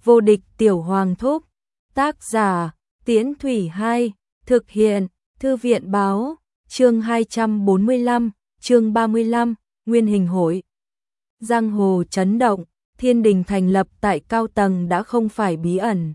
Vô địch tiểu hoàng thúc. Tác giả, Tiễn Thủy 2, thực hiện, Thư viện báo, chương 245, chương 35, Nguyên hình hội. Giang hồ chấn động, thiên đình thành lập tại cao tầng đã không phải bí ẩn.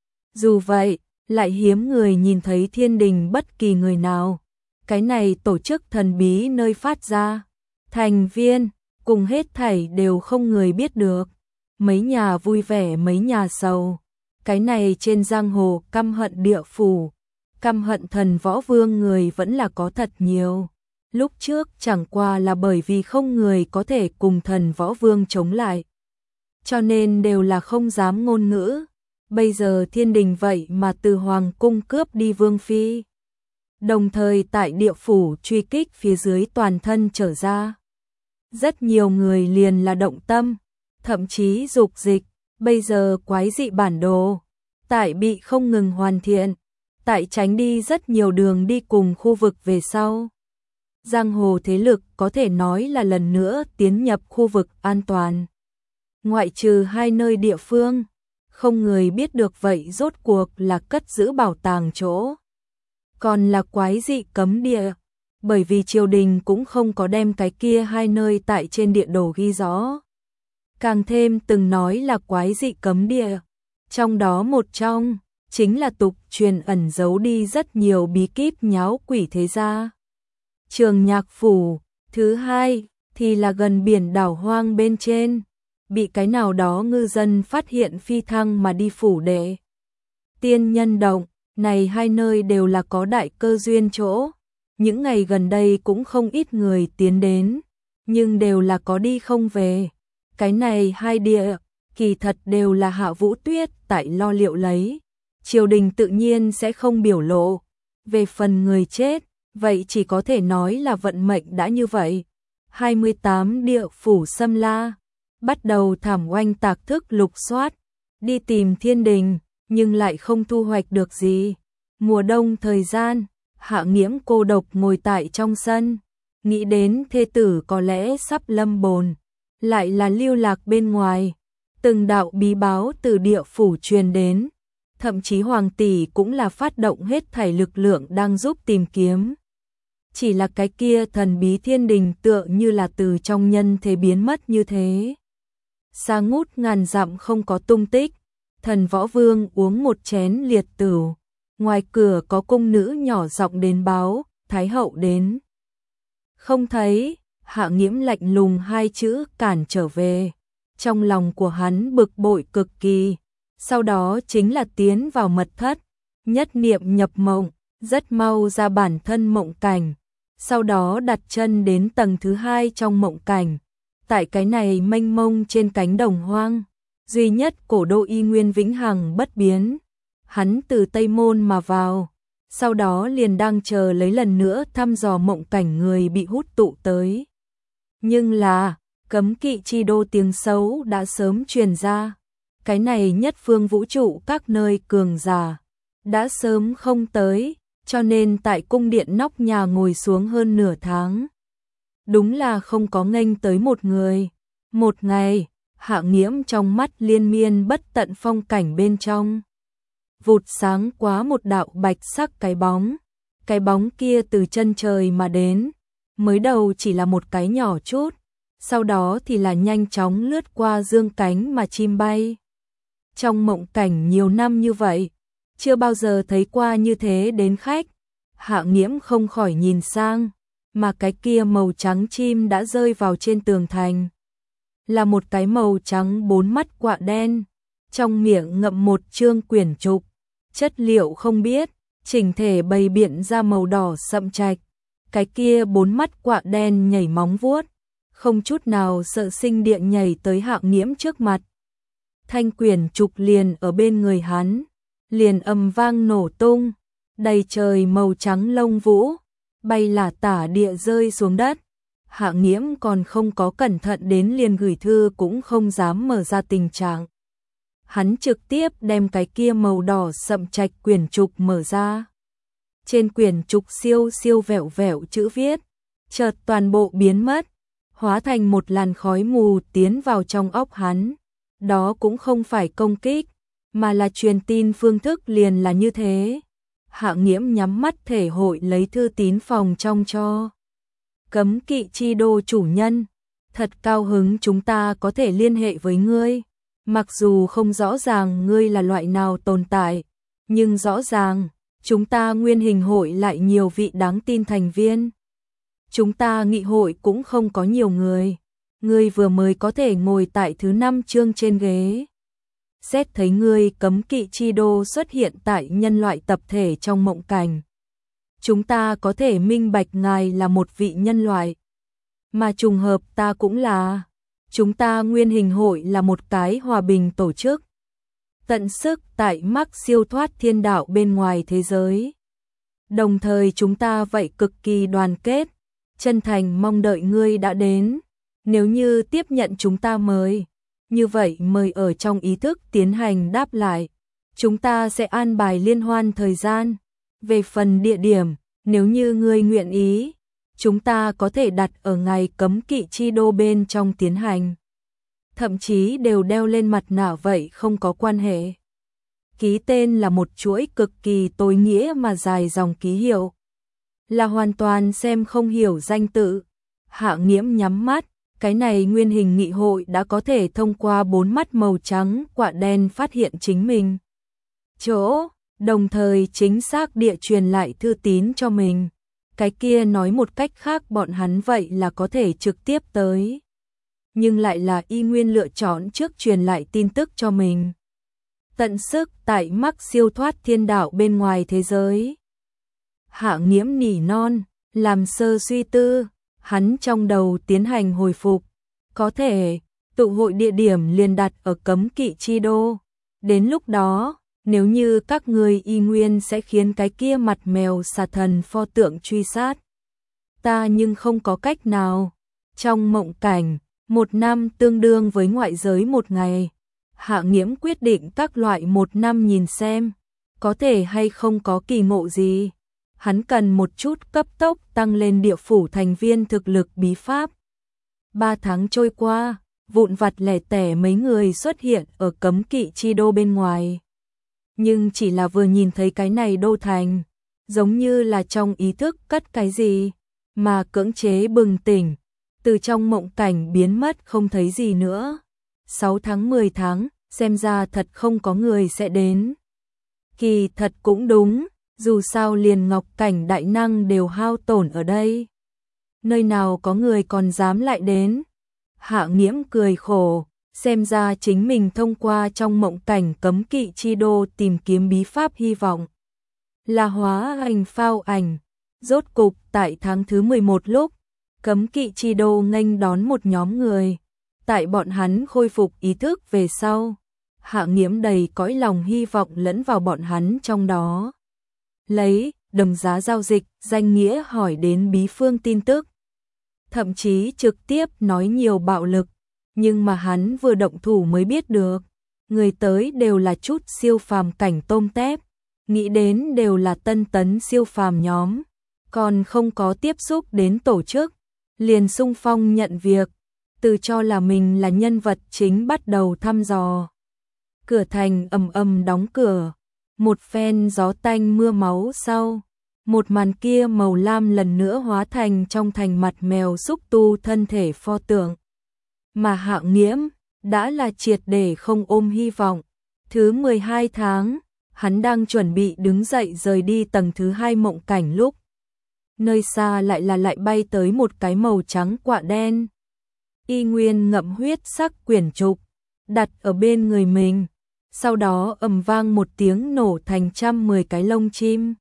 Dù vậy, lại hiếm người nhìn thấy thiên đình bất kỳ người nào. Cái này tổ chức thần bí nơi phát ra, thành viên, cùng hết thảy đều không người biết được. Mấy nhà vui vẻ mấy nhà sầu. Cái này trên giang hồ căm hận địa phủ, căm hận thần võ vương người vẫn là có thật nhiều. Lúc trước chẳng qua là bởi vì không người có thể cùng thần võ vương chống lại, cho nên đều là không dám ngôn ngữ. Bây giờ thiên đình vậy mà từ hoàng cung cướp đi vương phi, đồng thời tại địa phủ truy kích phía dưới toàn thân trở ra. Rất nhiều người liền là động tâm, thậm chí dục dịch. Bây giờ quái dị bản đồ, tại bị không ngừng hoàn thiện, tại tránh đi rất nhiều đường đi cùng khu vực về sau. Giang hồ thế lực có thể nói là lần nữa tiến nhập khu vực an toàn. Ngoại trừ hai nơi địa phương, không người biết được vậy rốt cuộc là cất giữ bảo tàng chỗ. Còn là quái dị cấm địa, bởi vì triều đình cũng không có đem cái kia hai nơi tại trên địa đồ ghi rõ. Càng thêm từng nói là quái dị cấm địa, trong đó một trong, chính là tục truyền ẩn giấu đi rất nhiều bí kíp nháo quỷ thế gia. Trường Nhạc Phủ, thứ hai, thì là gần biển đảo hoang bên trên, bị cái nào đó ngư dân phát hiện phi thăng mà đi phủ đệ. Tiên Nhân Động, này hai nơi đều là có đại cơ duyên chỗ, những ngày gần đây cũng không ít người tiến đến, nhưng đều là có đi không về. Cái này hai địa, kỳ thật đều là Hạ Vũ Tuyết tại lo liệu lấy. Triều đình tự nhiên sẽ không biểu lộ. Về phần người chết, vậy chỉ có thể nói là vận mệnh đã như vậy. 28 địa phủ xâm la, bắt đầu thảm oanh tạc thức lục soát, đi tìm thiên đình, nhưng lại không thu hoạch được gì. Mùa đông thời gian, Hạ Nghiễm cô độc ngồi tại trong sân, nghĩ đến thê tử có lẽ sắp lâm bồn. Lại là lưu lạc bên ngoài, từng đạo bí báo từ địa phủ truyền đến, thậm chí hoàng tỷ cũng là phát động hết thảy lực lượng đang giúp tìm kiếm. Chỉ là cái kia thần bí thiên đình tựa như là từ trong nhân thế biến mất như thế. Xa ngút ngàn dặm không có tung tích, thần võ vương uống một chén liệt tửu, ngoài cửa có cung nữ nhỏ giọng đến báo, Thái hậu đến. Không thấy. Hạ Nghiễm lạnh lùng hai chữ cản trở về. Trong lòng của hắn bực bội cực kỳ. Sau đó chính là tiến vào mật thất. Nhất niệm nhập mộng, rất mau ra bản thân mộng cảnh. Sau đó đặt chân đến tầng thứ hai trong mộng cảnh. Tại cái này mênh mông trên cánh đồng hoang, duy nhất cổ đô y nguyên vĩnh hằng bất biến. Hắn từ Tây Môn mà vào. Sau đó liền đang chờ lấy lần nữa thăm dò mộng cảnh người bị hút tụ tới. Nhưng là, cấm kỵ chi đô tiếng xấu đã sớm truyền ra. Cái này nhất phương vũ trụ các nơi cường giả đã sớm không tới, cho nên tại cung điện nóc nhà ngồi xuống hơn nửa tháng. Đúng là không có nghênh tới một người. Một ngày, Hạ Nghiễm trong mắt liên miên bất tận phong cảnh bên trong. Vụt sáng quá một đạo bạch sắc cái bóng. Cái bóng kia từ chân trời mà đến. Mới đầu chỉ là một cái nhỏ chút, sau đó thì là nhanh chóng lướt qua dương cánh mà chim bay. Trong mộng cảnh nhiều năm như vậy, chưa bao giờ thấy qua như thế đến khách. Hạ Nghiễm không khỏi nhìn sang, mà cái kia màu trắng chim đã rơi vào trên tường thành. Là một cái màu trắng bốn mắt quạ đen, trong miệng ngậm một chương quyển trục, chất liệu không biết, chỉnh thể bày biện ra màu đỏ sậm trạch. Cái kia bốn mắt quạ đen nhảy móng vuốt, không chút nào sợ sinh địa nhảy tới Hạ Nghiễm trước mặt. Thanh quyển trục liền ở bên người hắn, liền ầm vang nổ tung, đầy trời màu trắng lông vũ, bay lả tả địa rơi xuống đất. Hạ Nghiễm còn không có cẩn thận đến liền gửi thư cũng không dám mở ra tình trạng. Hắn trực tiếp đem cái kia màu đỏ sậm trạch quyển trục mở ra. Trên quyển trục siêu siêu vẹo vẹo chữ viết, chợt toàn bộ biến mất, hóa thành một làn khói mù tiến vào trong óc hắn. Đó cũng không phải công kích, mà là truyền tin phương thức liền là như thế. Hạ Nghiễm nhắm mắt thể hội lấy thư tín phòng trong cho. Cấm kỵ chi đô chủ nhân, thật cao hứng chúng ta có thể liên hệ với ngươi. Mặc dù không rõ ràng ngươi là loại nào tồn tại, nhưng rõ ràng, chúng ta nguyên hình hội lại nhiều vị đáng tin thành viên. Chúng ta nghị hội cũng không có nhiều người. Ngươi vừa mới có thể ngồi tại thứ 5 chương trên ghế. Xét thấy ngươi cấm kỵ chi đô xuất hiện tại nhân loại tập thể trong mộng cảnh. Chúng ta có thể minh bạch ngài là một vị nhân loại. Mà trùng hợp ta cũng là. Chúng ta nguyên hình hội là một cái hòa bình tổ chức. Tận sức tại mắc siêu thoát thiên đạo bên ngoài thế giới. Đồng thời chúng ta vậy cực kỳ đoàn kết. Chân thành mong đợi ngươi đã đến. Nếu như tiếp nhận chúng ta mời, như vậy mời ở trong ý thức tiến hành đáp lại. Chúng ta sẽ an bài liên hoan thời gian. Về phần địa điểm, nếu như ngươi nguyện ý, chúng ta có thể đặt ở ngày cấm kỵ chi đô bên trong tiến hành. Thậm chí đều đeo lên mặt nạ vậy không có quan hệ. Ký tên là một chuỗi cực kỳ tối nghĩa mà dài dòng ký hiệu. Là hoàn toàn xem không hiểu danh tự. Hạ Nghiễm nhắm mắt. Cái này nguyên hình nghị hội đã có thể thông qua 4 mắt màu trắng quạ đen phát hiện chính mình. Chỗ, đồng thời chính xác địa truyền lại thư tín cho mình. Cái kia nói một cách khác bọn hắn vậy là có thể trực tiếp tới. Nhưng lại là y nguyên lựa chọn trước truyền lại tin tức cho mình. Tận sức tại mắc siêu thoát thiên đạo bên ngoài thế giới. Hạ Nghiễm nỉ non, làm sơ suy tư. Hắn trong đầu tiến hành hồi phục, có thể, tụ hội địa điểm liền đặt ở cấm kỵ chi đô. Đến lúc đó, nếu như các người y nguyên sẽ khiến cái kia mặt mèo xà thần pho tượng truy sát. Ta nhưng không có cách nào. Trong mộng cảnh, 1 năm tương đương với ngoại giới 1 ngày. Hạ Nghiễm quyết định các loại 1 năm nhìn xem, có thể hay không có kỳ ngộ gì. Hắn cần một chút cấp tốc tăng lên địa phủ thành viên thực lực bí pháp. 3 tháng trôi qua, vụn vặt lẻ tẻ mấy người xuất hiện ở cấm kỵ chi đô bên ngoài. Nhưng chỉ là vừa nhìn thấy cái này đô thành, giống như là trong ý thức cất cái gì, mà cưỡng chế bừng tỉnh, từ trong mộng cảnh biến mất không thấy gì nữa. 6 tháng 10 tháng, xem ra thật không có người sẽ đến. Kỳ thật cũng đúng. Dù sao liền ngọc cảnh đại năng đều hao tổn ở đây. Nơi nào có người còn dám lại đến. Hạ Nghiễm cười khổ, xem ra chính mình thông qua trong mộng cảnh cấm kỵ chi đô tìm kiếm bí pháp hy vọng. Là hóa ảnh phao ảnh. Rốt cục tại tháng thứ 11 lúc, cấm kỵ chi đô nghênh đón một nhóm người. Tại bọn hắn khôi phục ý thức về sau, Hạ Nghiễm đầy cõi lòng hy vọng lẫn vào bọn hắn trong đó. Lấy đồng giá giao dịch danh nghĩa hỏi đến bí phương tin tức. Thậm chí trực tiếp nói nhiều bạo lực, nhưng mà hắn vừa động thủ mới biết được, người tới đều là chút siêu phàm cảnh tôm tép, nghĩ đến đều là tân tấn siêu phàm nhóm, còn không có tiếp xúc đến tổ chức, liền xung phong nhận việc, tự cho là mình là nhân vật chính bắt đầu thăm dò. Cửa thành ầm ầm đóng cửa. Một phen gió tanh mưa máu sau, một màn kia màu lam lần nữa hóa thành trong thành mặt mèo xúc tu thân thể pho tượng. Mà Hạ Nghiễm đã là triệt để không ôm hy vọng. Thứ 12 tháng, hắn đang chuẩn bị đứng dậy rời đi tầng thứ 2 mộng cảnh lúc. Nơi xa lại bay tới một cái màu trắng quạ đen. Y nguyên ngậm huyết sắc quyển trục, đặt ở bên người mình. Sau đó ầm vang một tiếng nổ thành 110 cái lông chim.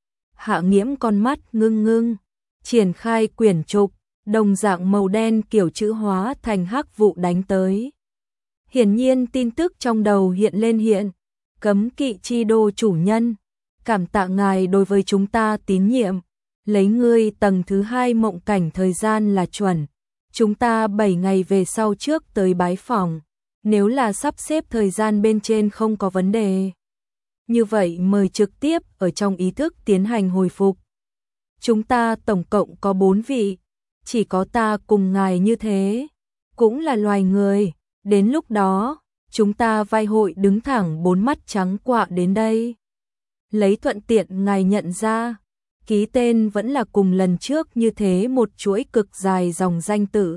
Hạ Nghiễm con mắt ngưng ngưng, triển khai quyển trục, đồng dạng màu đen kiểu chữ hóa thành hắc vụ đánh tới. Hiển nhiên tin tức trong đầu hiện lên hiện, cấm kỵ chi đô chủ nhân, cảm tạ ngài đối với chúng ta tín nhiệm, lấy ngươi tầng thứ 2 mộng cảnh thời gian là chuẩn, chúng ta 7 ngày về sau trước tới bái phỏng. Nếu là sắp xếp thời gian bên trên không có vấn đề, như vậy mời trực tiếp ở trong ý thức tiến hành hồi phục. Chúng ta tổng cộng có 4 vị, chỉ có ta cùng ngài như thế, cũng là loài người, đến lúc đó, chúng ta vai hội đứng thẳng bốn mắt trắng quạ đến đây. Lấy thuận tiện ngài nhận ra, ký tên vẫn là cùng lần trước như thế một chuỗi cực dài dòng danh tự.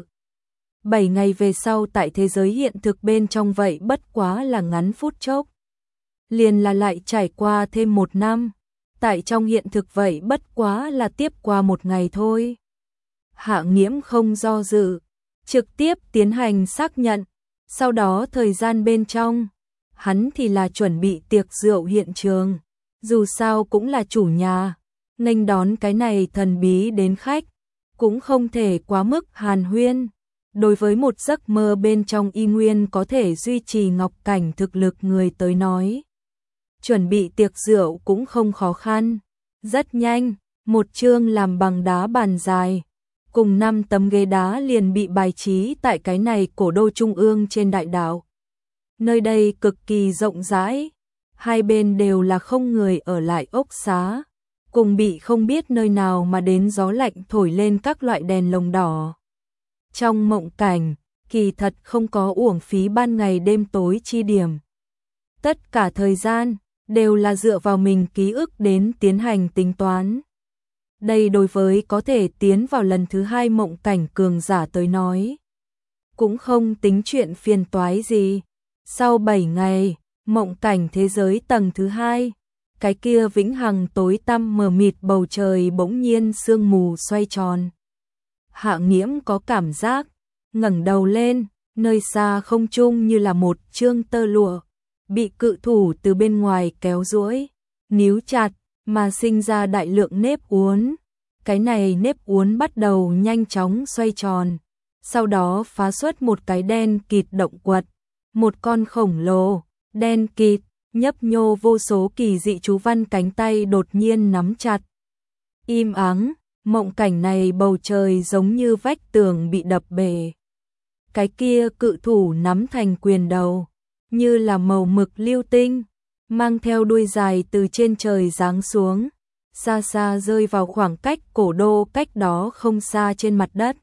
7 ngày về sau tại thế giới hiện thực bên trong vậy bất quá là ngắn phút chốc. Liền là lại trải qua thêm 1 năm, tại trong hiện thực vậy bất quá là tiếp qua 1 ngày thôi. Hạ Nghiễm không do dự, trực tiếp tiến hành xác nhận, sau đó thời gian bên trong, hắn thì là chuẩn bị tiệc rượu hiện trường, dù sao cũng là chủ nhà, nghênh đón cái này thần bí đến khách, cũng không thể quá mức hàn huyên. Đối với một giấc mơ bên trong y nguyên có thể duy trì ngọc cảnh thực lực người tới nói, chuẩn bị tiệc rượu cũng không khó khăn. Rất nhanh, một chương làm bằng đá bàn dài, cùng 5 tấm ghế đá liền bị bài trí tại cái này cổ đô trung ương trên đại đảo. Nơi đây cực kỳ rộng rãi, hai bên đều là không người ở lại ốc xá, cùng bị không biết nơi nào mà đến gió lạnh thổi lên các loại đèn lồng đỏ. Trong mộng cảnh, kỳ thật không có uổng phí ban ngày đêm tối chi điểm. Tất cả thời gian đều là dựa vào mình ký ức đến tiến hành tính toán. Đây đối với có thể tiến vào lần thứ 2 mộng cảnh cường giả tới nói, cũng không tính chuyện phiền toái gì. Sau 7 ngày, mộng cảnh thế giới tầng thứ 2, cái kia vĩnh hằng tối tăm mờ mịt bầu trời bỗng nhiên sương mù xoay tròn. Hạ Nghiễm có cảm giác, ngẩng đầu lên, nơi xa không trung như là một chương tơ lụa, bị cự thủ từ bên ngoài kéo duỗi, níu chặt, mà sinh ra đại lượng nếp uốn. Cái này nếp uốn bắt đầu nhanh chóng xoay tròn, sau đó phá xuất một cái đen kịt động quật, một con khổng lồ, đen kịt, nhấp nhô vô số kỳ dị chú văn cánh tay đột nhiên nắm chặt. Im ắng, mộng cảnh này bầu trời giống như vách tường bị đập bể. Cái kia cự thủ nắm thành quyền đầu, như là màu mực lưu tinh, mang theo đuôi dài từ trên trời giáng xuống, xa xa rơi vào khoảng cách cổ đô cách đó không xa trên mặt đất.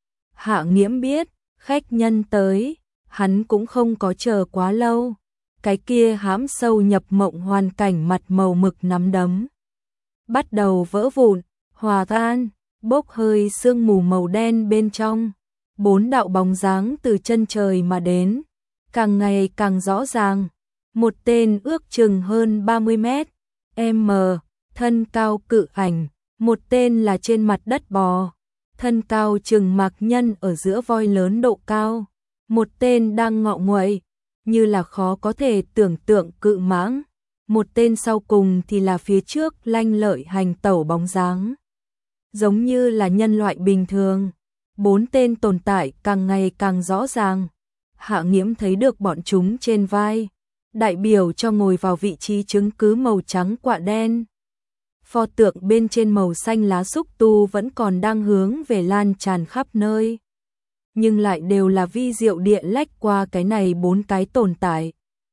Hạ Nghiễm biết, khách nhân tới, hắn cũng không có chờ quá lâu. Cái kia hãm sâu nhập mộng hoàn cảnh mặt màu mực nắm đấm bắt đầu vỡ vụn, hòa tan, bốc hơi sương mù màu đen bên trong. 4 đạo bóng dáng từ chân trời mà đến, càng ngày càng rõ ràng. Một tên ước chừng hơn 30 mét, m, thân cao cự ảnh, một tên là trên mặt đất bò, thân cao chừng mạc nhân ở giữa voi lớn độ cao, một tên đang ngọ nguậy, như là khó có thể tưởng tượng cự mãng, một tên sau cùng thì là phía trước lanh lợi hành tẩu bóng dáng, giống như là nhân loại bình thường. 4 tên tồn tại càng ngày càng rõ ràng. Hạ Nghiễm thấy được bọn chúng trên vai, đại biểu cho ngồi vào vị trí chứng cứ màu trắng quạ đen. Pho tượng bên trên màu xanh lá xúc tu vẫn còn đang hướng về lan tràn khắp nơi, nhưng lại đều là vi diệu địa lách qua cái này 4 cái tồn tại.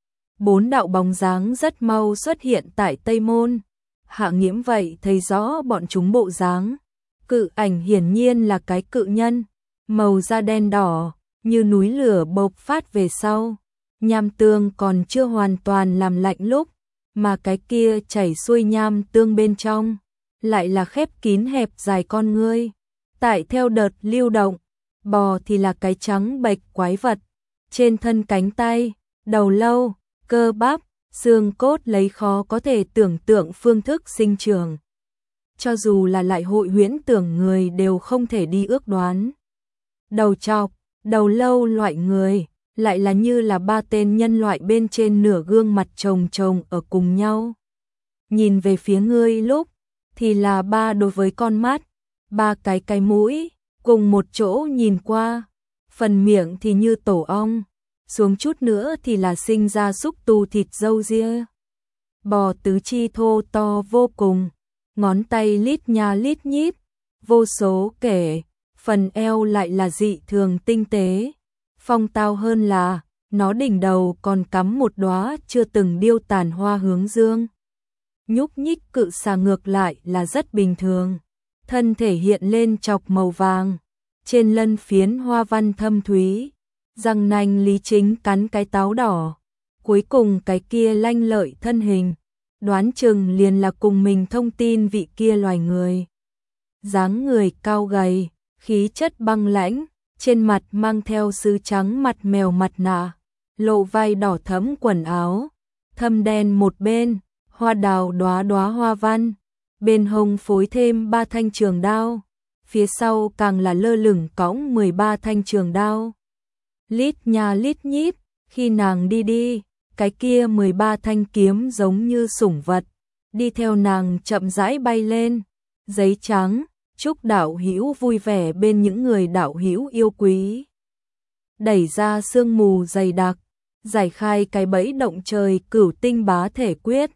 4 đạo bóng dáng rất mau xuất hiện tại Tây Môn. Hạ Nghiễm vậy thấy rõ bọn chúng bộ dáng. Cự ảnh hiển nhiên là cái cự nhân, màu da đen đỏ, như núi lửa bộc phát về sau. Nham tương còn chưa hoàn toàn làm lạnh lúc, mà cái kia chảy xuôi nham tương bên trong, lại là khép kín hẹp dài con ngươi. Tại theo đợt lưu động, bò thì là cái trắng bệch quái vật, trên thân cánh tay, đầu lâu, cơ bắp, xương cốt lấy khó có thể tưởng tượng phương thức sinh trưởng. Cho dù là lại hội huyễn tưởng người đều không thể đi ước đoán. Đầu trọc, đầu lâu loại người, lại là như là 3 tên nhân loại bên trên nửa gương mặt chồng chồng ở cùng nhau. Nhìn về phía ngươi lúc, thì là 3 đối với con mắt, 3 cái mũi, cùng một chỗ nhìn qua. Phần miệng thì như tổ ong, xuống chút nữa thì là sinh ra xúc tu thịt râu ria. Bò tứ chi thô to vô cùng, ngón tay lít nha lít nhít, vô số kể, phần eo lại là dị thường tinh tế. Phong tao hơn là, nó đỉnh đầu còn cắm một đóa chưa từng điêu tàn hoa hướng dương. Nhúc nhích cự xà ngược lại là rất bình thường, thân thể hiện lên chọc màu vàng, trên lân phiến hoa văn thâm thúy, Răng nanh Lý Chính cắn cái táo đỏ, cuối cùng cái kia lanh lợi thân hình, đoán chừng liền là cùng mình thông tin vị kia loài người. Dáng người cao gầy, khí chất băng lãnh, trên mặt mang theo sứ trắng mặt mèo mặt nạ, lộ vai đỏ thẫm quần áo, thâm đen một bên, hoa đào đóa đóa hoa văn, bên hông phối thêm 3 thanh trường đao, phía sau càng là lơ lửng cõng 13 thanh trường đao. Lít nha lít nhít, khi nàng đi, cái kia 13 thanh kiếm giống như sủng vật, đi theo nàng chậm rãi bay lên. Giấy trắng, chúc đạo hữu vui vẻ bên những người đạo hữu yêu quý. Đẩy ra sương mù dày đặc, giải khai cái bẫy động trời cửu tinh bá thể quyết,